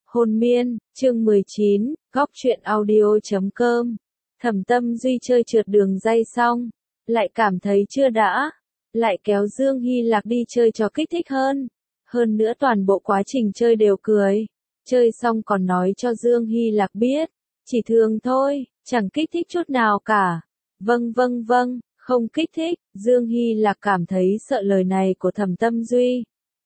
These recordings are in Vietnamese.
Hồn miên, chương 19, góc truyện audio.com. Thẩm Tâm Duy chơi trượt đường ray xong, lại cảm thấy chưa đã, lại kéo Dương Hy Lạc đi chơi cho kích thích hơn. Hơn nữa toàn bộ quá trình chơi đều cười. Chơi xong còn nói cho Dương Hy Lạc biết, chỉ thường thôi, chẳng kích thích chút nào cả. Vâng, không kích thích. Dương Hy Lạc cảm thấy sợ lời này của Thẩm Tâm Duy.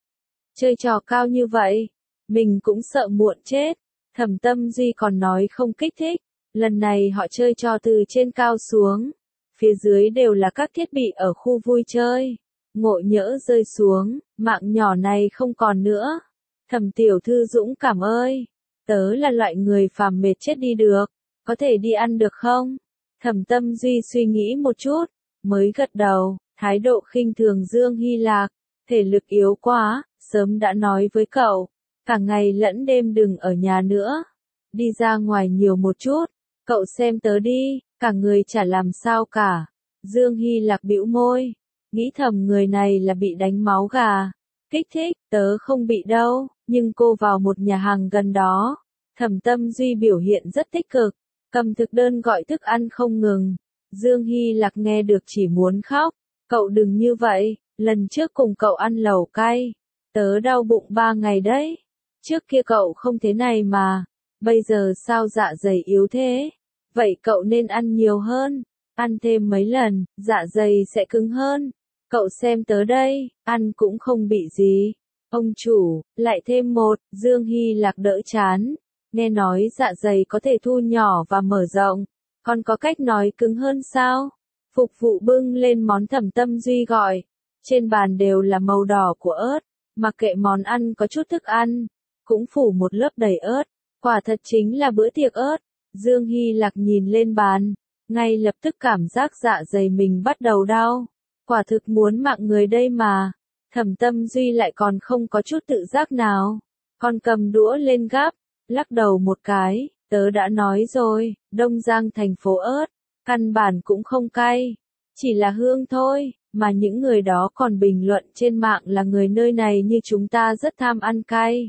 Chơi trò cao như vậy, mình cũng sợ muộn chết. Thẩm Tâm Duy còn nói không kích thích. Lần này họ chơi trò từ trên cao xuống. Phía dưới đều là các thiết bị ở khu vui chơi. Ngộ nhỡ rơi xuống, mạng nhỏ này không còn nữa. Thẩm tiểu thư dũng cảm ơi. Tớ là loại người phàm mệt chết đi được. Có thể đi ăn được không? Thẩm Tâm Duy suy nghĩ một chút, mới gật đầu, thái độ khinh thường Dương Hy Lạc. Thể lực yếu quá, sớm đã nói với cậu. Cả ngày lẫn đêm đừng ở nhà nữa. Đi ra ngoài nhiều một chút. Cậu xem tớ đi, cả người chả làm sao cả. Dương Hy Lạc bĩu môi. Nghĩ thầm người này là bị đánh máu gà. Kích thích, tớ không bị đâu, nhưng cô vào một nhà hàng gần đó. Thẩm Tâm Duy biểu hiện rất tích cực, cầm thực đơn gọi thức ăn không ngừng. Dương Hy Lạc nghe được chỉ muốn khóc. Cậu đừng như vậy, lần trước cùng cậu ăn lẩu cay. Tớ đau bụng 3 ngày đấy. Trước kia cậu không thế này mà. Bây giờ sao dạ dày yếu thế? Vậy cậu nên ăn nhiều hơn. Ăn thêm mấy lần, dạ dày sẽ cứng hơn. Cậu xem tớ đây, ăn cũng không bị gì. Ông chủ, lại thêm một. Dương Hy Lạc đỡ chán. Nghe nói dạ dày có thể thu nhỏ và mở rộng. Còn có cách nói cứng hơn sao? Phục vụ bưng lên món Thẩm Tâm Duy gọi. Trên bàn đều là màu đỏ của ớt. Mặc kệ món ăn có chút thức ăn, cũng phủ một lớp đầy ớt. Quả thật chính là bữa tiệc ớt. Dương Hy Lạc nhìn lên bàn, ngay lập tức cảm giác dạ dày mình bắt đầu đau. Quả thực muốn mạng người đây mà. Thẩm Tâm Duy lại còn không có chút tự giác nào. Còn cầm đũa lên gắp, lắc đầu một cái, tớ đã nói rồi, Đông Giang thành phố ớt, căn bản cũng không cay. Chỉ là hương thôi, mà những người đó còn bình luận trên mạng là người nơi này như chúng ta rất tham ăn cay.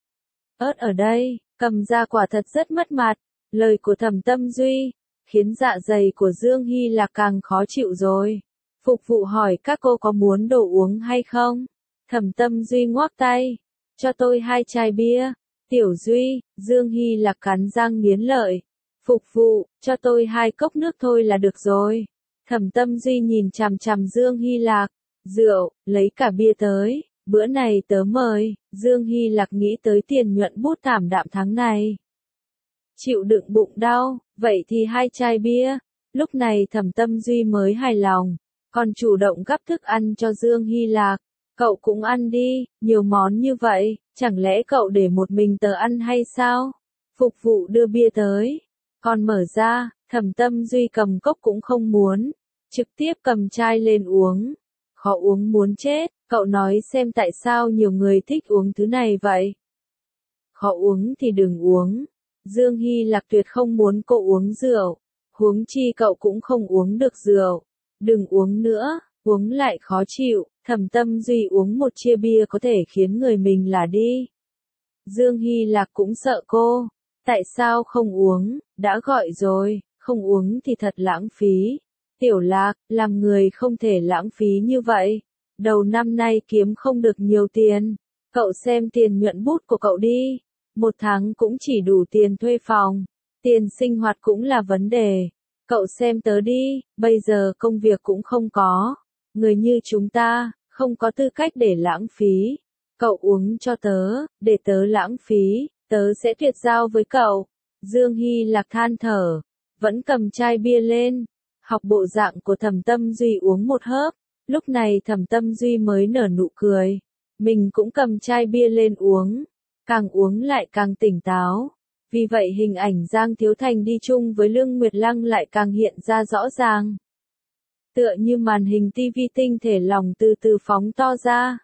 Ớt ở đây, cầm ra quả thật rất mất mặt. Lời của Thẩm Tâm Duy khiến dạ dày của Dương Hy Lạc càng khó chịu rồi. Phục vụ hỏi các cô có muốn đồ uống hay không? Thẩm Tâm Duy ngoắc tay, cho tôi 2 chai bia. Tiểu Duy, Dương Hy Lạc cắn răng nghiến lợi. Phục vụ, cho tôi 2 cốc nước thôi là được rồi. Thẩm Tâm Duy nhìn chằm chằm Dương Hy Lạc. Rượu, lấy cả bia tới, bữa này tớ mời. Dương Hy Lạc nghĩ tới tiền nhuận bút thảm đạm tháng này. Chịu đựng bụng đau, vậy thì 2 chai bia. Lúc này Thẩm Tâm Duy mới hài lòng, còn chủ động gắp thức ăn cho Dương Hy Lạc. Cậu cũng ăn đi, nhiều món như vậy, chẳng lẽ cậu để một mình tớ ăn hay sao? Phục vụ đưa bia tới, còn mở ra, Thẩm Tâm Duy cầm cốc cũng không muốn, trực tiếp cầm chai lên uống. Khó uống muốn chết, cậu nói xem tại sao nhiều người thích uống thứ này vậy? Khó uống thì đừng uống. Dương Hy Lạc tuyệt không muốn cô uống rượu, huống chi cậu cũng không uống được rượu. Đừng uống nữa, uống lại khó chịu. Thẩm Tâm Duy uống một chia bia có thể khiến người mình là đi. Dương Hy Lạc cũng sợ cô. Tại sao không uống, đã gọi rồi, không uống thì thật lãng phí. Tiểu Lạc, làm người không thể lãng phí như vậy. Đầu năm nay kiếm không được nhiều tiền. Cậu xem tiền nhuận bút của cậu đi. 1 tháng cũng chỉ đủ tiền thuê phòng. Tiền sinh hoạt cũng là vấn đề. Cậu xem tớ đi, bây giờ công việc cũng không có. Người như chúng ta, không có tư cách để lãng phí. Cậu uống cho tớ, để tớ lãng phí, tớ sẽ tuyệt giao với cậu. Dương Hy Lạc than thở, vẫn cầm chai bia lên. Học bộ dạng của Thẩm Tâm Duy uống một hớp. Lúc này Thẩm Tâm Duy mới nở nụ cười. Mình cũng cầm chai bia lên uống. Càng uống lại càng tỉnh táo. Vì vậy hình ảnh Giang Thiếu Thành đi chung với Lương Nguyệt Lăng lại càng hiện ra rõ ràng. Tựa như màn hình tivi tinh thể lỏng từ từ phóng to ra.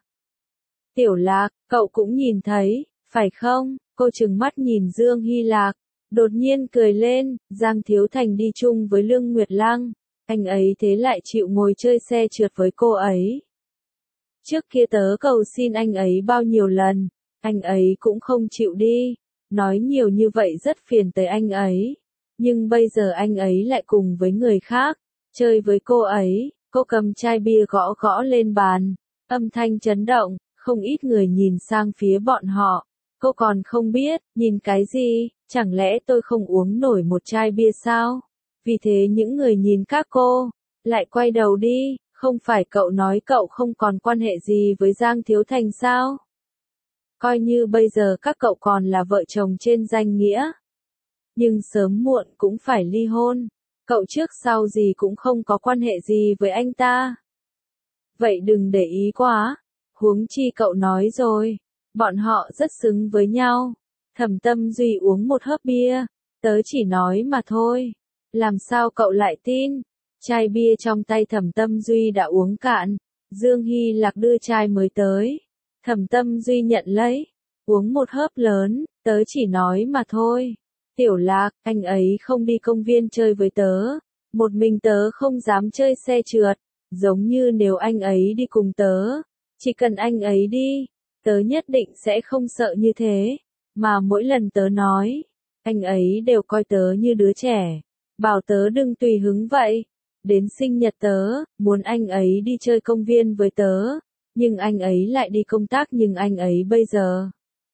Tiểu Lạc, cậu cũng nhìn thấy, phải không? Cô trừng mắt nhìn Dương Hy Lạc, đột nhiên cười lên. Giang Thiếu Thành đi chung với Lương Nguyệt Lăng, anh ấy thế lại chịu ngồi chơi xe trượt với cô ấy. Trước kia tớ cầu xin anh ấy bao nhiêu lần, anh ấy cũng không chịu đi. nói nhiều như vậy rất phiền tới anh ấy. Nhưng bây giờ anh ấy lại cùng với người khác, chơi với cô ấy, cô cầm chai bia gõ gõ lên bàn, âm thanh chấn động, không ít người nhìn sang phía bọn họ. Cô còn không biết, nhìn cái gì, chẳng lẽ tôi không uống nổi một chai bia sao? Vì thế những người nhìn các cô, lại quay đầu đi, không phải cậu nói cậu không còn quan hệ gì với Giang Thiếu Thành sao? Coi như bây giờ các cậu còn là vợ chồng trên danh nghĩa. Nhưng sớm muộn cũng phải ly hôn, cậu trước sau gì cũng không có quan hệ gì với anh ta. Vậy đừng để ý quá, huống chi cậu nói rồi, bọn họ rất xứng với nhau. Thẩm Tâm Duy uống một hớp bia, tớ chỉ nói mà thôi. Làm sao cậu lại tin? Chai bia trong tay Thẩm Tâm Duy đã uống cạn, Dương Hy Lạc đưa chai mới tới. Thẩm Tâm Duy nhận lấy, uống một hớp lớn, tớ chỉ nói mà thôi. Tiểu Lạc, anh ấy không đi công viên chơi với tớ, một mình tớ không dám chơi xe trượt, giống như nếu anh ấy đi cùng tớ, chỉ cần anh ấy đi, tớ nhất định sẽ không sợ như thế, mà mỗi lần tớ nói, anh ấy đều coi tớ như đứa trẻ, bảo tớ đừng tùy hứng vậy. Đến sinh nhật tớ, muốn anh ấy đi chơi công viên với tớ, nhưng anh ấy lại đi công tác, nhưng anh ấy bây giờ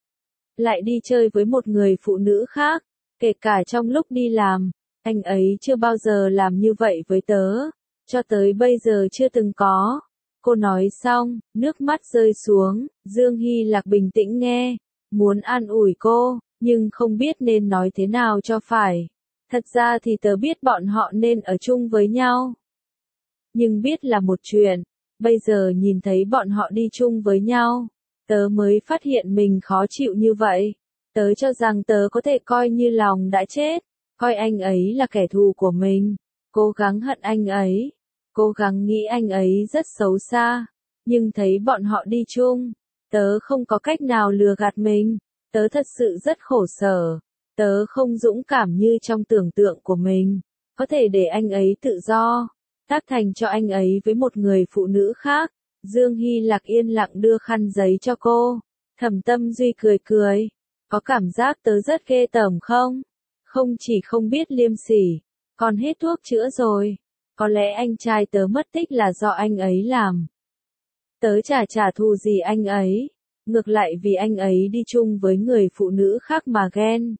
lại đi chơi với một người phụ nữ khác, kể cả trong lúc đi làm, anh ấy chưa bao giờ làm như vậy với tớ, cho tới bây giờ chưa từng có. Cô nói xong, nước mắt rơi xuống, Dương Hy Lạc bình tĩnh nghe, muốn an ủi cô, nhưng không biết nên nói thế nào cho phải. Thật ra thì tớ biết bọn họ nên ở chung với nhau. Nhưng biết là một chuyện, bây giờ nhìn thấy bọn họ đi chung với nhau, tớ mới phát hiện mình khó chịu như vậy. Tớ cho rằng tớ có thể coi như lòng đã chết, coi anh ấy là kẻ thù của mình, cố gắng hận anh ấy, cố gắng nghĩ anh ấy rất xấu xa, nhưng thấy bọn họ đi chung, tớ không có cách nào lừa gạt mình, tớ thật sự rất khổ sở, tớ không dũng cảm như trong tưởng tượng của mình, có thể để anh ấy tự do, tác thành cho anh ấy với một người phụ nữ khác. Dương Hy Lạc yên lặng đưa khăn giấy cho cô, Thẩm Tâm Duy cười cười, có cảm giác tớ rất ghê tởm không? Không chỉ không biết liêm sỉ, còn hết thuốc chữa rồi. Có lẽ anh trai tớ mất tích là do anh ấy làm. Tớ trả thù gì anh ấy, ngược lại vì anh ấy đi chung với người phụ nữ khác mà ghen.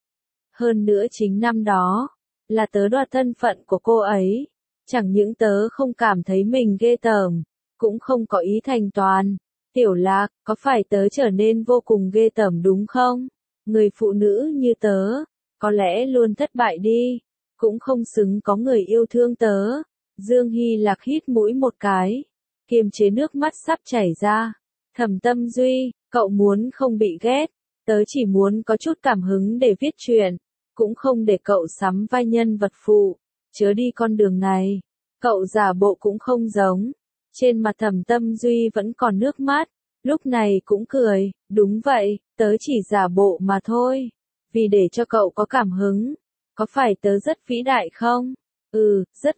Hơn nữa chính năm đó, là tớ đoạt thân phận của cô ấy. Chẳng những tớ không cảm thấy mình ghê tởm, cũng không có ý thành toàn. Tiểu Lạc, có phải tớ trở nên vô cùng ghê tởm đúng không? Người phụ nữ như tớ, có lẽ luôn thất bại đi, cũng không xứng có người yêu thương tớ. Dương Hy Lạc hít mũi một cái, kiềm chế nước mắt sắp chảy ra. Thẩm Tâm Duy, cậu muốn không bị ghét, tớ chỉ muốn có chút cảm hứng để viết truyện, cũng không để cậu sắm vai nhân vật phụ, chớ đi con đường này. Cậu giả bộ cũng không giống. Trên mặt Thẩm Tâm Duy vẫn còn nước mắt, lúc này cũng cười, đúng vậy, tớ chỉ giả bộ mà thôi, vì để cho cậu có cảm hứng. Có phải tớ rất vĩ đại không? Ừ, rất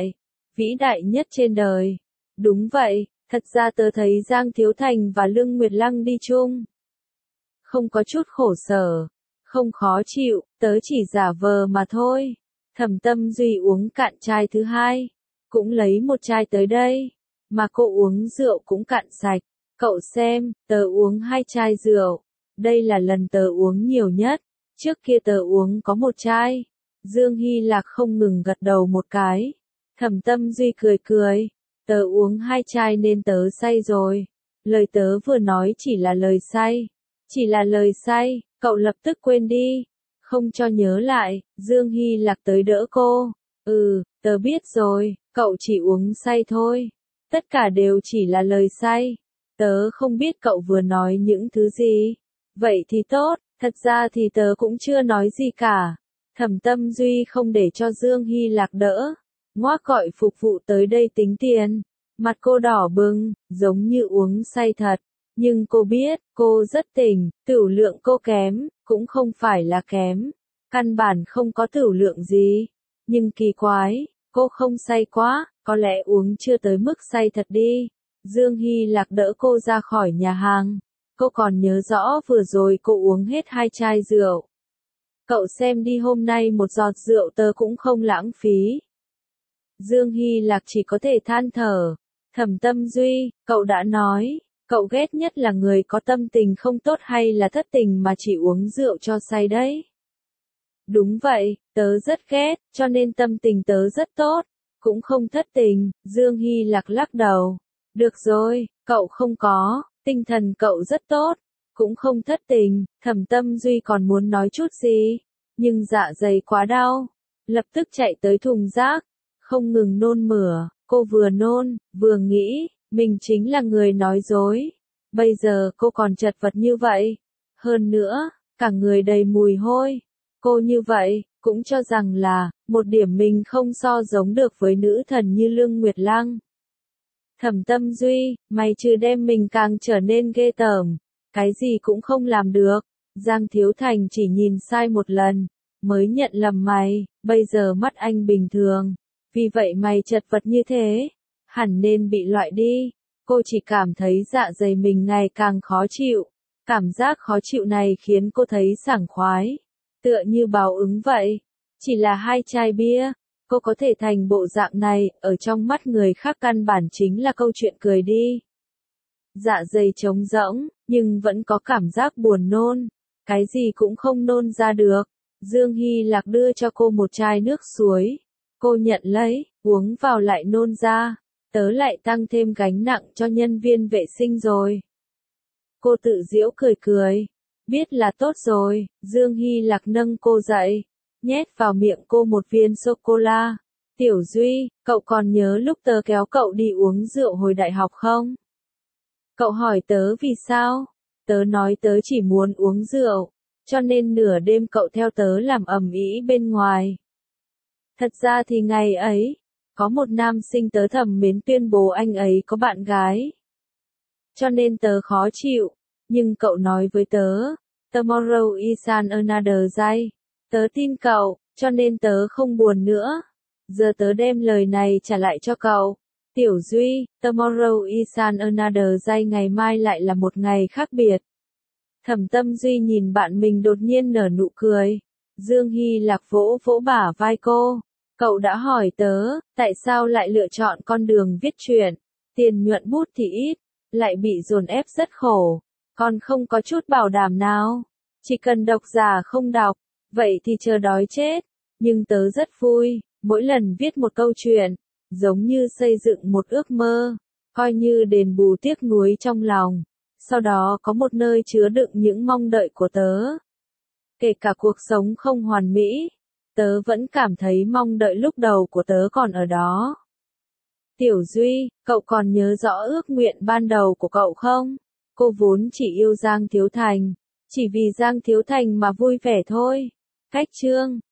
vĩ đại nhất trên đời. Đúng vậy, thật ra tớ thấy Giang Thiếu Thành và Lương Nguyệt Lăng đi chung, không có chút khổ sở, không khó chịu, tớ chỉ giả vờ mà thôi. Thẩm Tâm Duy uống cạn chai thứ hai, cũng lấy một chai tới đây, mà cô uống rượu cũng cạn sạch. Cậu xem, tớ uống 2 chai rượu, đây là lần tớ uống nhiều nhất, trước kia tớ uống có 1 chai. Dương Hy Lạc không ngừng gật đầu một cái. Thẩm Tâm Duy cười cười, tớ uống 2 chai nên tớ say rồi. Lời tớ vừa nói chỉ là lời say. Chỉ là lời say, cậu lập tức quên đi. Không cho nhớ lại, Dương Hy Lạc tới đỡ cô. Ừ, tớ biết rồi, cậu chỉ uống say thôi. Tất cả đều chỉ là lời say. Tớ không biết cậu vừa nói những thứ gì. Vậy thì tốt, thật ra thì tớ cũng chưa nói gì cả. Thẩm Tâm Duy không để cho Dương Hy Lạc đỡ. Ngoác gọi phục vụ tới đây tính tiền. Mặt cô đỏ bừng, giống như uống say thật. Nhưng cô biết, cô rất tỉnh, tửu lượng cô kém, cũng không phải là kém. Căn bản không có tửu lượng gì. Nhưng kỳ quái, cô không say quá, có lẽ uống chưa tới mức say thật đi. Dương Hy Lạc đỡ cô ra khỏi nhà hàng. Cô còn nhớ rõ vừa rồi cô uống hết 2 chai rượu. Cậu xem đi, hôm nay một giọt rượu tớ cũng không lãng phí. Dương Hy Lạc chỉ có thể than thở. Thẩm Tâm Duy, cậu đã nói, cậu ghét nhất là người có tâm tình không tốt hay là thất tình mà chỉ uống rượu cho say đấy. Đúng vậy, tớ rất ghét, cho nên tâm tình tớ rất tốt, cũng không thất tình. Dương Hy Lạc lắc đầu. Được rồi, cậu không có, tinh thần cậu rất tốt, cũng không thất tình. Thẩm Tâm Duy còn muốn nói chút gì, nhưng dạ dày quá đau, lập tức chạy tới thùng rác, không ngừng nôn mửa. Cô vừa nôn, vừa nghĩ, mình chính là người nói dối. Bây giờ cô còn chật vật như vậy. Hơn nữa, cả người đầy mùi hôi. Cô như vậy, cũng cho rằng là, một điểm mình không so giống được với nữ thần như Lương Nguyệt Lăng. Thẩm Tâm Duy, mày trừ đem mình càng trở nên ghê tởm, cái gì cũng không làm được. Giang Thiếu Thành chỉ nhìn sai một lần, mới nhận lầm mày, bây giờ mắt anh bình thường. Vì vậy mày chật vật như thế, hẳn nên bị loại đi. Cô chỉ cảm thấy dạ dày mình ngày càng khó chịu. Cảm giác khó chịu này khiến cô thấy sảng khoái, tựa như báo ứng vậy. Chỉ là 2 chai bia, cô có thể thành bộ dạng này, ở trong mắt người khác căn bản chính là câu chuyện cười đi. Dạ dày trống rỗng, nhưng vẫn có cảm giác buồn nôn, cái gì cũng không nôn ra được. Dương Hy Lạc đưa cho cô một chai nước suối. Cô nhận lấy, uống vào lại nôn ra. Tớ lại tăng thêm gánh nặng cho nhân viên vệ sinh rồi. Cô tự giễu cười cười. Biết là tốt rồi. Dương Hy Lạc nâng cô dậy, nhét vào miệng cô một viên sô-cô-la. Tiểu Duy, cậu còn nhớ lúc tớ kéo cậu đi uống rượu hồi đại học không? Cậu hỏi tớ vì sao? Tớ nói tớ chỉ muốn uống rượu, cho nên nửa đêm cậu theo tớ làm ầm ĩ bên ngoài. Thật ra thì ngày ấy, có một nam sinh tớ thầm mến tuyên bố anh ấy có bạn gái. Cho nên tớ khó chịu, nhưng cậu nói với tớ, tomorrow is another day. Tớ tin cậu, cho nên tớ không buồn nữa. Giờ tớ đem lời này trả lại cho cậu. Tiểu Duy, tomorrow is another day, ngày mai lại là một ngày khác biệt. Thẩm Tâm Duy nhìn bạn mình đột nhiên nở nụ cười. Dương Hy Lạc vỗ vỗ bả vai cô. Cậu đã hỏi tớ, tại sao lại lựa chọn con đường viết truyện? Tiền nhuận bút thì ít, lại bị dồn ép rất khổ. Còn không có chút bảo đảm nào. Chỉ cần độc giả không đọc, vậy thì chờ đói chết. Nhưng tớ rất vui, mỗi lần viết một câu chuyện, giống như xây dựng một ước mơ, coi như đền bù tiếc nuối trong lòng. Sau đó có một nơi chứa đựng những mong đợi của tớ. Kể cả cuộc sống không hoàn mỹ, tớ vẫn cảm thấy mong đợi lúc đầu của tớ còn ở đó. Tiểu Duy, cậu còn nhớ rõ ước nguyện ban đầu của cậu không? Cô vốn chỉ yêu Giang Thiếu Thành, chỉ vì Giang Thiếu Thành mà vui vẻ thôi. Cách chương